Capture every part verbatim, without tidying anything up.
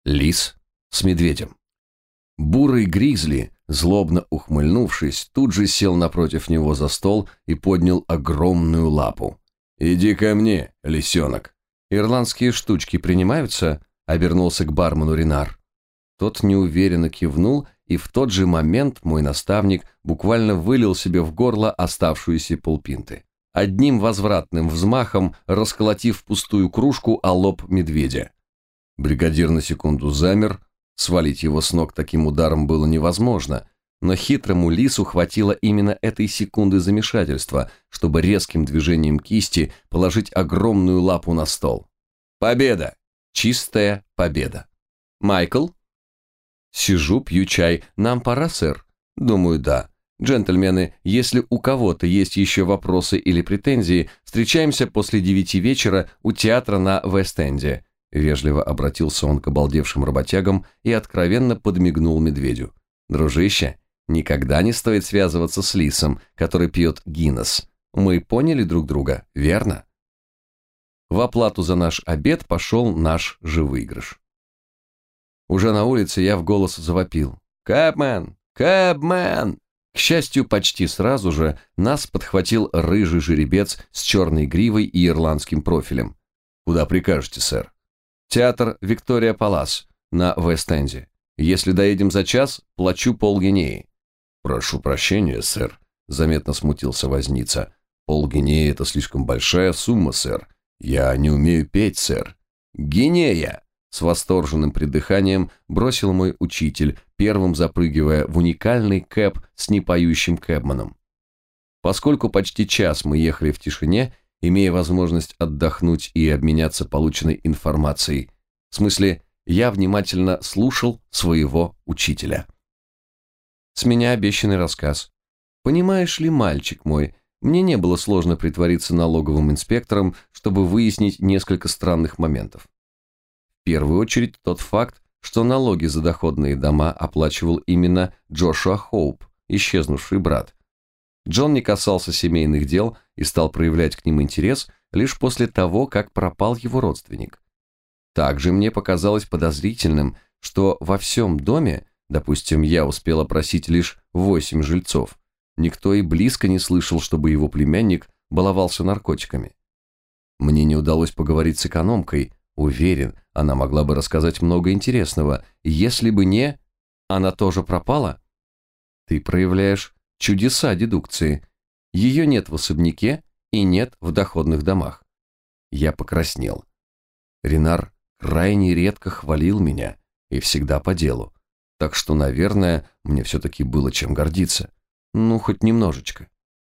Лис с медведем. Бурый гризли, злобно ухмыльнувшись, тут же сел напротив него за стол и поднял огромную лапу. «Иди ко мне, лисенок!» «Ирландские штучки принимаются?» — обернулся к бармену Ренар. Тот неуверенно кивнул, и в тот же момент мой наставник буквально вылил себе в горло оставшуюся полпинты, одним возвратным взмахом расколотив пустую кружку о лоб медведя. Бригадир на секунду замер, свалить его с ног таким ударом было невозможно, но хитрому лису хватило именно этой секунды замешательства, чтобы резким движением кисти положить огромную лапу на стол. Победа! Чистая победа. Майкл? Сижу, пью чай. Нам пора, сэр? Думаю, да. Джентльмены, если у кого-то есть еще вопросы или претензии, встречаемся после девяти вечера у театра на Вест-Энде. Вежливо обратился он к обалдевшим работягам и откровенно подмигнул медведю. Дружище, никогда не стоит связываться с лисом, который пьет Гиннесс. Мы поняли друг друга, верно? В оплату за наш обед пошел наш же выигрыш. Уже на улице я в голос завопил. «Кэбмен! Кэбмен!» К счастью, почти сразу же нас подхватил рыжий жеребец с черной гривой и ирландским профилем. «Куда прикажете, сэр?» «Театр Виктория Палас на Вест-Энде. Если доедем за час, плачу полгинеи». «Прошу прощения, сэр», — заметно смутился возница. «Полгинеи — это слишком большая сумма, сэр. Я не умею петь, сэр». «Гинея!» — с восторженным придыханием бросил мой учитель, первым запрыгивая в уникальный кэб с непоющим кэбманом. Поскольку почти час мы ехали в тишине, имея возможность отдохнуть и обменяться полученной информацией, в смысле, я внимательно слушал своего учителя. С меня обещанный рассказ. Понимаешь ли, мальчик мой, мне не было сложно притвориться налоговым инспектором, чтобы выяснить несколько странных моментов. В первую очередь тот факт, что налоги за доходные дома оплачивал именно Джошуа Хоуп, исчезнувший брат. Джон не касался семейных дел и стал проявлять к ним интерес лишь после того, как пропал его родственник. Также мне показалось подозрительным, что во всем доме, допустим, я успел опросить лишь восемь жильцов, никто и близко не слышал, чтобы его племянник баловался наркотиками. Мне не удалось поговорить с экономкой, уверен, она могла бы рассказать много интересного, если бы не... Она тоже пропала? Ты проявляешь чудеса дедукции. Ее нет в особняке и нет в доходных домах. Я покраснел. Ренар крайне редко хвалил меня и всегда по делу, так что, наверное, мне все-таки было чем гордиться. Ну, хоть немножечко.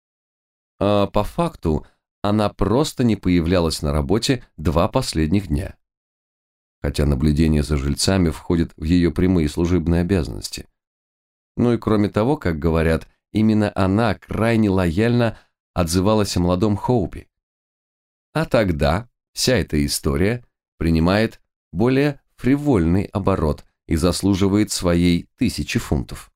А по факту она просто не появлялась на работе два последних дня. Хотя наблюдение за жильцами входит в ее прямые служебные обязанности. Ну и кроме того, как говорят, именно она крайне лояльно отзывалась о молодом Хоупе. А тогда вся эта история принимает более фривольный оборот и заслуживает своей тысячи фунтов.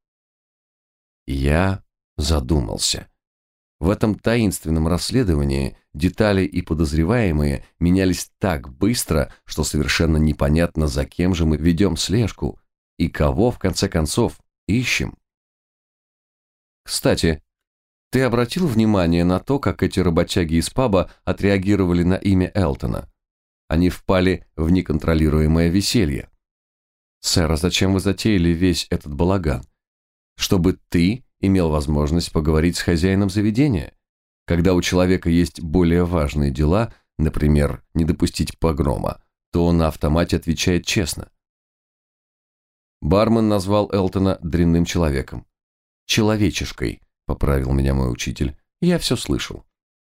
Я задумался. В этом таинственном расследовании детали и подозреваемые менялись так быстро, что совершенно непонятно, за кем же мы ведем слежку и кого, в конце концов, ищем. Кстати, ты обратил внимание на то, как эти работяги из паба отреагировали на имя Элтона? Они впали в неконтролируемое веселье. Сэр, а зачем вы затеяли весь этот балаган? Чтобы ты имел возможность поговорить с хозяином заведения. Когда у человека есть более важные дела, например, не допустить погрома, то он на автомате отвечает честно. Бармен назвал Элтона дрянным человеком. «Человечешкой», — поправил меня мой учитель. Я все слышал.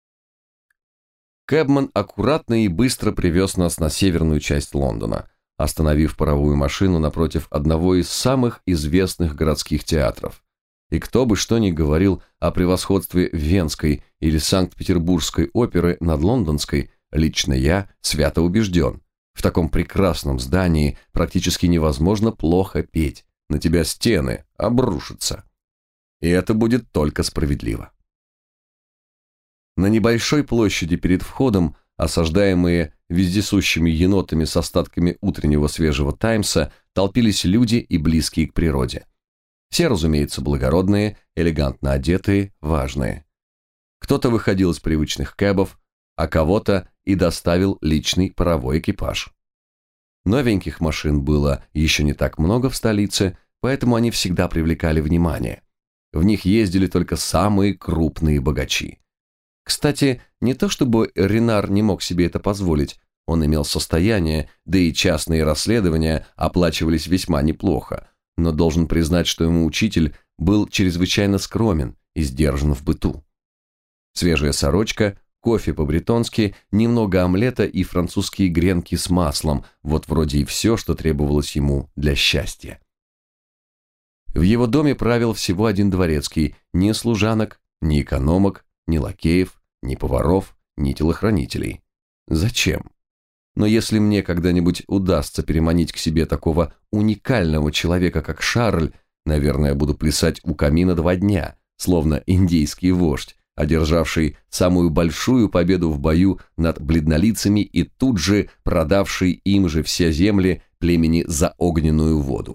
Кэбман аккуратно и быстро привез нас на северную часть Лондона, остановив паровую машину напротив одного из самых известных городских театров. И кто бы что ни говорил о превосходстве Венской или Санкт-Петербургской оперы над лондонской, лично я свято убежден, в таком прекрасном здании практически невозможно плохо петь, на тебя стены обрушатся. И это будет только справедливо. На небольшой площади перед входом Осаждаемые вездесущими енотами с остатками утреннего свежего «Таймса» толпились люди и близкие к природе. Все, разумеется, благородные, элегантно одетые, важные. Кто-то выходил из привычных кэбов, а кого-то и доставил личный паровой экипаж. Новеньких машин было еще не так много в столице, поэтому они всегда привлекали внимание. В них ездили только самые крупные богачи. Кстати, не то чтобы Ренар не мог себе это позволить, он имел состояние, да и частные расследования оплачивались весьма неплохо, но должен признать, что ему учитель был чрезвычайно скромен и сдержан в быту. Свежая сорочка, кофе по-бретонски, немного омлета и французские гренки с маслом, вот вроде и все, что требовалось ему для счастья. В его доме правил всего один дворецкий, ни служанок, ни экономок, ни лакеев, ни поваров, ни телохранителей. Зачем? Но если мне когда-нибудь удастся переманить к себе такого уникального человека, как Шарль, наверное, буду плясать у камина два дня, словно индейский вождь, одержавший самую большую победу в бою над бледнолицами и тут же продавший им же все земли племени за огненную воду.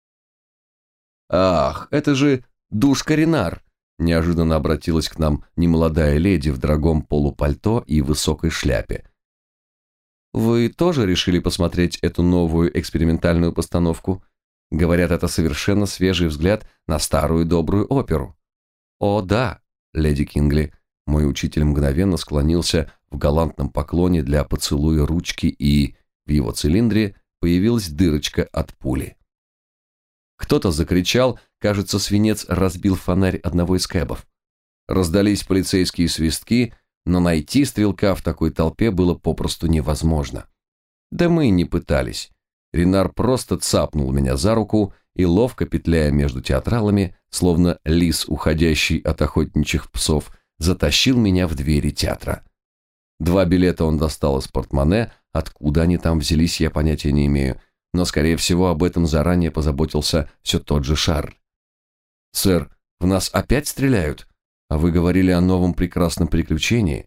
«Ах, это же Душка Ренар!» Неожиданно обратилась к нам немолодая леди в дорогом полупальто и высокой шляпе. «Вы тоже решили посмотреть эту новую экспериментальную постановку? Говорят, это совершенно свежий взгляд на старую добрую оперу». «О, да, леди Кингли». Мой учитель мгновенно склонился в галантном поклоне для поцелуя ручки, и в его цилиндре появилась дырочка от пули. Кто-то закричал, кажется, свинец разбил фонарь одного из кэбов. Раздались полицейские свистки, но найти стрелка в такой толпе было попросту невозможно. Да мы и не пытались. Ренар просто цапнул меня за руку и, ловко петляя между театралами, словно лис, уходящий от охотничьих псов, затащил меня в двери театра. Два билета он достал из портмоне, откуда они там взялись, я понятия не имею, но, скорее всего, об этом заранее позаботился все тот же Шарль. «Сэр, в нас опять стреляют? А вы говорили о новом прекрасном приключении?»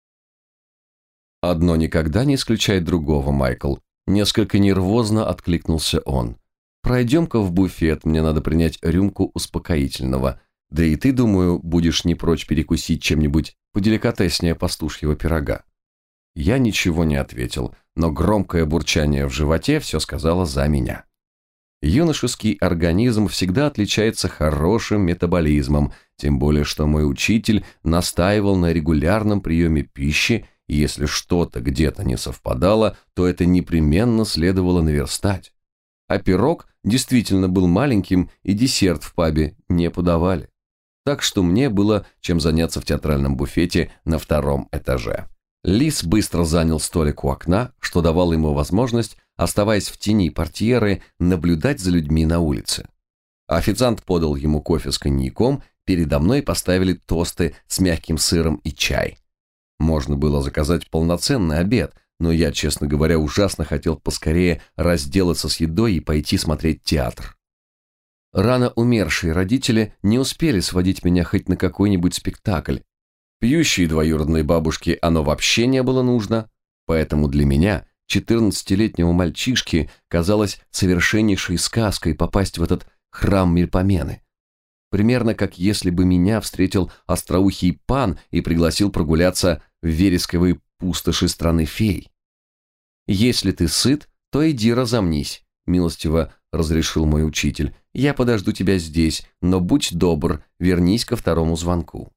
«Одно никогда не исключает другого, Майкл», — несколько нервозно откликнулся он. «Пройдем-ка в буфет, мне надо принять рюмку успокоительного, да и ты, думаю, будешь не прочь перекусить чем-нибудь поделикатеснее пастушьего пирога». Я ничего не ответил, но громкое бурчание в животе все сказало за меня. Юношеский организм всегда отличается хорошим метаболизмом, тем более что мой учитель настаивал на регулярном приеме пищи, и если что-то где-то не совпадало, то это непременно следовало наверстать. А пирог действительно был маленьким, и десерт в пабе не подавали. Так что мне было чем заняться в театральном буфете на втором этаже. Лис быстро занял столик у окна, что давало ему возможность, оставаясь в тени портьеры, наблюдать за людьми на улице. Официант подал ему кофе с коньяком, передо мной поставили тосты с мягким сыром и чай. Можно было заказать полноценный обед, но я, честно говоря, ужасно хотел поскорее разделаться с едой и пойти смотреть театр. Рано умершие родители не успели сводить меня хоть на какой-нибудь спектакль. Пьющей двоюродной бабушке оно вообще не было нужно, поэтому для меня, четырнадцатилетнего мальчишки, казалось совершеннейшей сказкой попасть в этот храм Мельпомены. Примерно как если бы меня встретил остроухий пан и пригласил прогуляться в вересковые пустоши страны фей. «Если ты сыт, то иди разомнись», — милостиво разрешил мой учитель. «Я подожду тебя здесь, но будь добр, вернись ко второму звонку».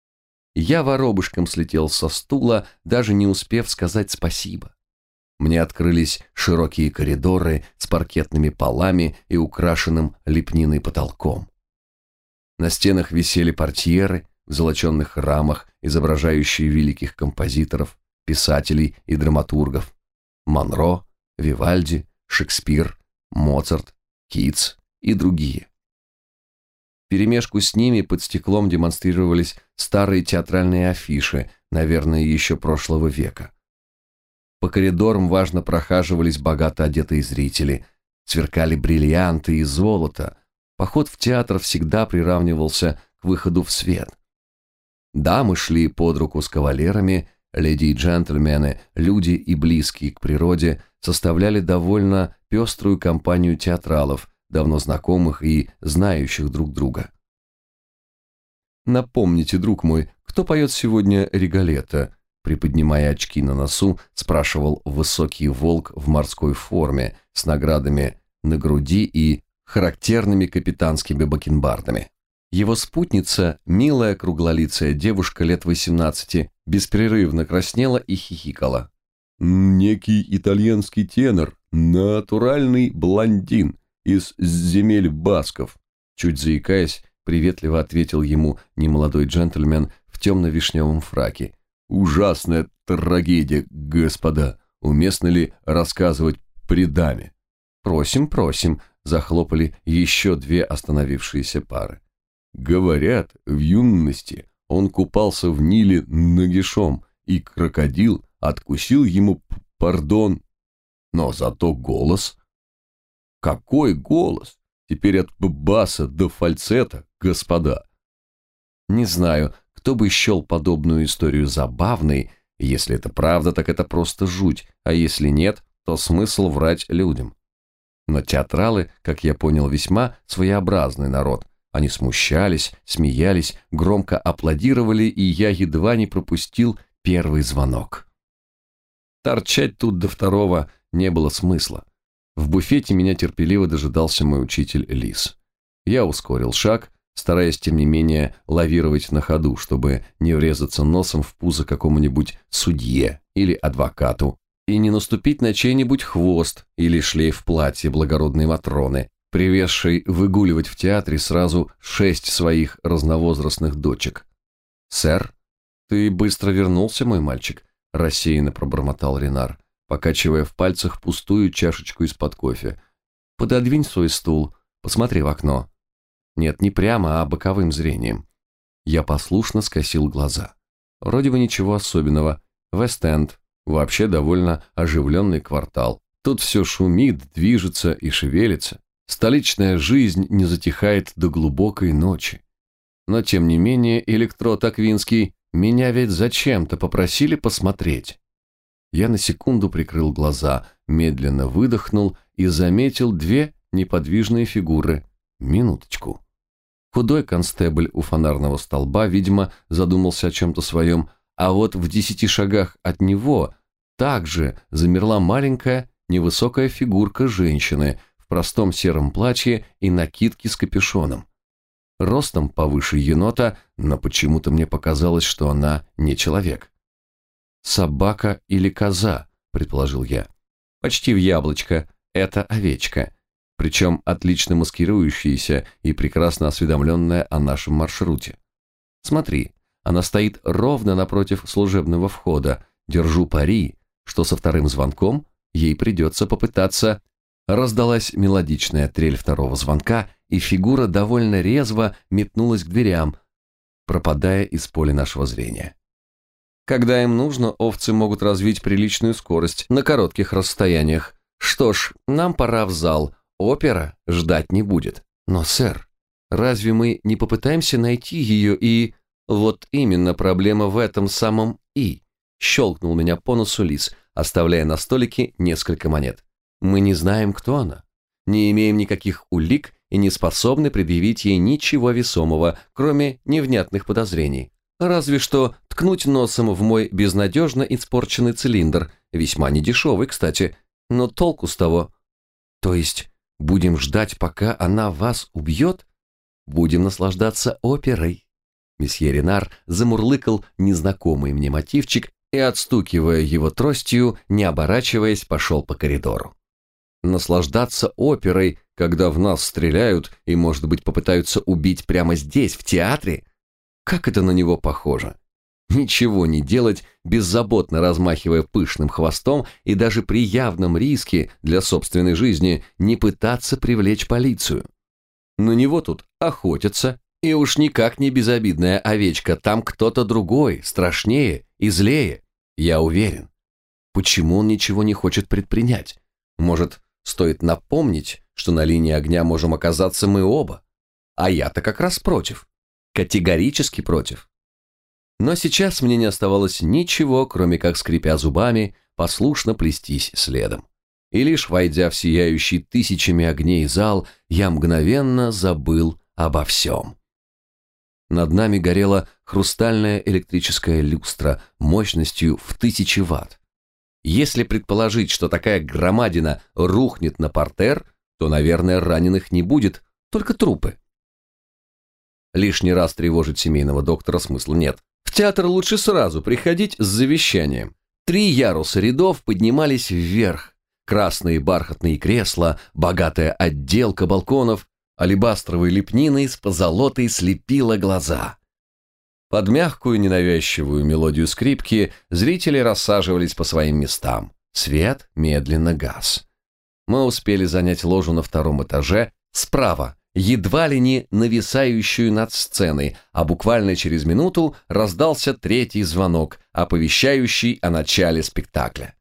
Я воробушком слетел со стула, даже не успев сказать спасибо. Мне открылись широкие коридоры с паркетными полами и украшенным лепниной потолком. На стенах висели портьеры в золоченных рамах, изображающие великих композиторов, писателей и драматургов. Монро, Вивальди, Шекспир, Моцарт, Китс и другие. Вперемешку с ними под стеклом демонстрировались старые театральные афиши, наверное, еще прошлого века. По коридорам важно прохаживались богато одетые зрители, сверкали бриллианты и золото. Поход в театр всегда приравнивался к выходу в свет. Дамы шли под руку с кавалерами, Леди и джентльмены, люди и близкие к природе составляли довольно пеструю компанию театралов, давно знакомых и знающих друг друга. «Напомните, друг мой, кто поет сегодня Риголетто?» Приподнимая очки на носу, спрашивал высокий волк в морской форме с наградами на груди и характерными капитанскими бакенбардами. Его спутница, милая круглолицая девушка лет восемнадцати, беспрерывно краснела и хихикала. «Некий итальянский тенор, натуральный блондин из земель басков», чуть заикаясь, приветливо ответил ему немолодой джентльмен в темно-вишневом фраке. «Ужасная трагедия, господа. Уместно ли рассказывать при даме?» «Просим, просим», – захлопали еще две остановившиеся пары. «Говорят, в юности он купался в Ниле нагишом, и крокодил откусил ему, пардон, но зато голос...» «Какой голос? Теперь от баса до фальцета, господа!» Не знаю, кто бы счел подобную историю забавной. Если это правда, так это просто жуть, а если нет, то смысл врать людям. Но театралы, как я понял, весьма своеобразный народ. Они смущались, смеялись, громко аплодировали, и я едва не пропустил первый звонок. Торчать тут до второго не было смысла. В буфете меня терпеливо дожидался мой учитель Лис. Я ускорил шаг, стараясь, тем не менее, лавировать на ходу, чтобы не врезаться носом в пузо какому-нибудь судье или адвокату и не наступить на чей-нибудь хвост или шлейф платья благородной Матроны, привезшей выгуливать в театре сразу шесть своих разновозрастных дочек. «Сэр, ты быстро вернулся, мой мальчик?» – рассеянно пробормотал Ренар, покачивая в пальцах пустую чашечку из-под кофе. «Пододвинь свой стул, посмотри в окно». Нет, не прямо, а боковым зрением. Я послушно скосил глаза. Вроде бы ничего особенного. Вест-Энд. Вообще довольно оживленный квартал. Тут все шумит, движется и шевелится. Столичная жизнь не затихает до глубокой ночи. Но тем не менее, электрод Аквинский, меня ведь зачем-то попросили посмотреть. Я на секунду прикрыл глаза, медленно выдохнул и заметил две неподвижные фигуры. Минуточку. Худой констебль у фонарного столба, видимо, задумался о чем-то своем, а вот в десяти шагах от него также замерла маленькая, невысокая фигурка женщины в простом сером платье и накидке с капюшоном. Ростом повыше енота, но почему-то мне показалось, что она не человек. «Собака или коза?» – предположил я. «Почти в яблочко. Это овечка». Причем отлично маскирующаяся и прекрасно осведомленная о нашем маршруте. Смотри, она стоит ровно напротив служебного входа. Держу пари, что со вторым звонком ей придется попытаться. Раздалась мелодичная трель второго звонка, и фигура довольно резво метнулась к дверям, пропадая из поля нашего зрения. Когда им нужно, овцы могут развить приличную скорость на коротких расстояниях. Что ж, нам пора в зал. Опера ждать не будет. Но, сэр, разве мы не попытаемся найти ее и... Вот именно проблема в этом самом «и». Щелкнул меня по носу Лис, оставляя на столике несколько монет. Мы не знаем, кто она. Не имеем никаких улик и не способны предъявить ей ничего весомого, кроме невнятных подозрений. Разве что ткнуть носом в мой безнадежно испорченный цилиндр, весьма недешевый, кстати, но толку с того. То есть... Будем ждать, пока она вас убьет? Будем наслаждаться оперой. Месье Ренар замурлыкал незнакомый мне мотивчик и, отстукивая его тростью, не оборачиваясь, пошел по коридору. Наслаждаться оперой, когда в нас стреляют и, может быть, попытаются убить прямо здесь, в театре? Как это на него похоже? Ничего не делать, беззаботно размахивая пышным хвостом и даже при явном риске для собственной жизни не пытаться привлечь полицию. На него тут охотятся, и уж никак не безобидная овечка, там кто-то другой, страшнее и злее, я уверен. Почему он ничего не хочет предпринять? Может, стоит напомнить, что на линии огня можем оказаться мы оба? А я-то как раз против. Категорически против. Но сейчас мне не оставалось ничего, кроме как, скрипя зубами, послушно плестись следом. И лишь войдя в сияющий тысячами огней зал, я мгновенно забыл обо всем. Над нами горела хрустальная электрическая люстра мощностью в тысячи ватт. Если предположить, что такая громадина рухнет на партер, то, наверное, раненых не будет, только трупы. Лишний раз тревожить семейного доктора смысла нет. В театр лучше сразу приходить с завещанием. Три яруса рядов поднимались вверх. Красные бархатные кресла, богатая отделка балконов, алебастровой лепниной с позолотой слепила глаза. Под мягкую ненавязчивую мелодию скрипки зрители рассаживались по своим местам. Свет медленно гас. Мы успели занять ложу на втором этаже, справа, едва ли не нависающую над сценой, а буквально через минуту раздался третий звонок, оповещающий о начале спектакля.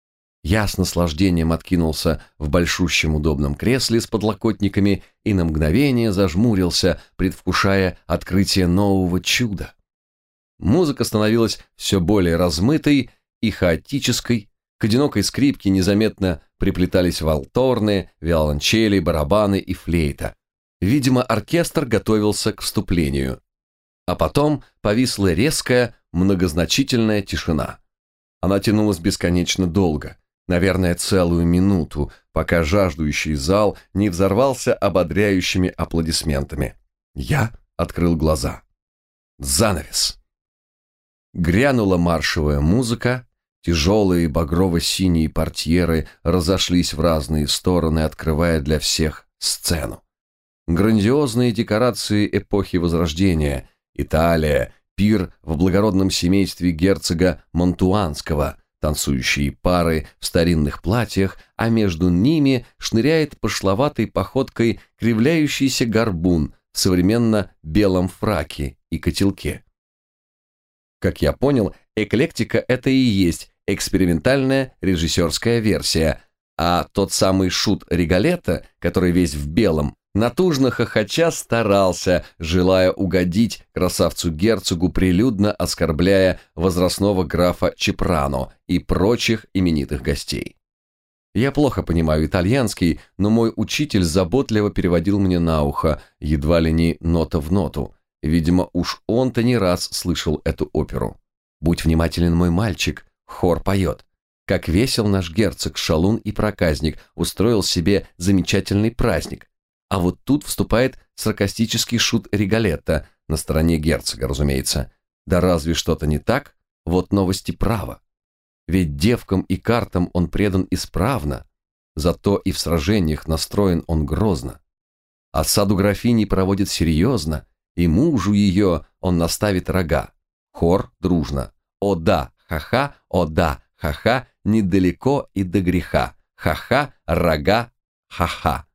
Я с наслаждением откинулся в большущем удобном кресле с подлокотниками и на мгновение зажмурился, предвкушая открытие нового чуда. Музыка становилась все более размытой и хаотической, к одинокой скрипке незаметно приплетались валторны, виолончели, барабаны и флейта. Видимо, оркестр готовился к вступлению. А потом повисла резкая, многозначительная тишина. Она тянулась бесконечно долго, наверное, целую минуту, пока жаждущий зал не взорвался ободряющими аплодисментами. Я открыл глаза. Занавес. Грянула маршевая музыка, тяжелые багрово-синие портьеры разошлись в разные стороны, открывая для всех сцену. Грандиозные декорации эпохи Возрождения, Италия, пир в благородном семействе герцога Монтуанского, танцующие пары в старинных платьях, а между ними шныряет пошловатой походкой кривляющийся горбун в современно белом фраке и котелке. Как я понял, эклектика – это и есть экспериментальная режиссерская версия, а тот самый шут Риголетто, который весь в белом, натужно хохоча старался, желая угодить красавцу-герцогу, прилюдно оскорбляя возрастного графа Чепрано и прочих именитых гостей. Я плохо понимаю итальянский, но мой учитель заботливо переводил мне на ухо, едва ли не нота в ноту. Видимо, уж он-то не раз слышал эту оперу. «Будь внимателен, мой мальчик», хор поет. Как весел наш герцог, шалун и проказник, устроил себе замечательный праздник. А вот тут вступает саркастический шут Риголетто, на стороне герцога, разумеется. Да разве что-то не так? Вот новости права. Ведь девкам и картам он предан исправно, зато и в сражениях настроен он грозно. Осаду графини проводит серьезно, и мужу ее он наставит рога. Хор дружно. О да, ха-ха, о да, ха-ха, недалеко и до греха. Ха-ха, рога, ха-ха.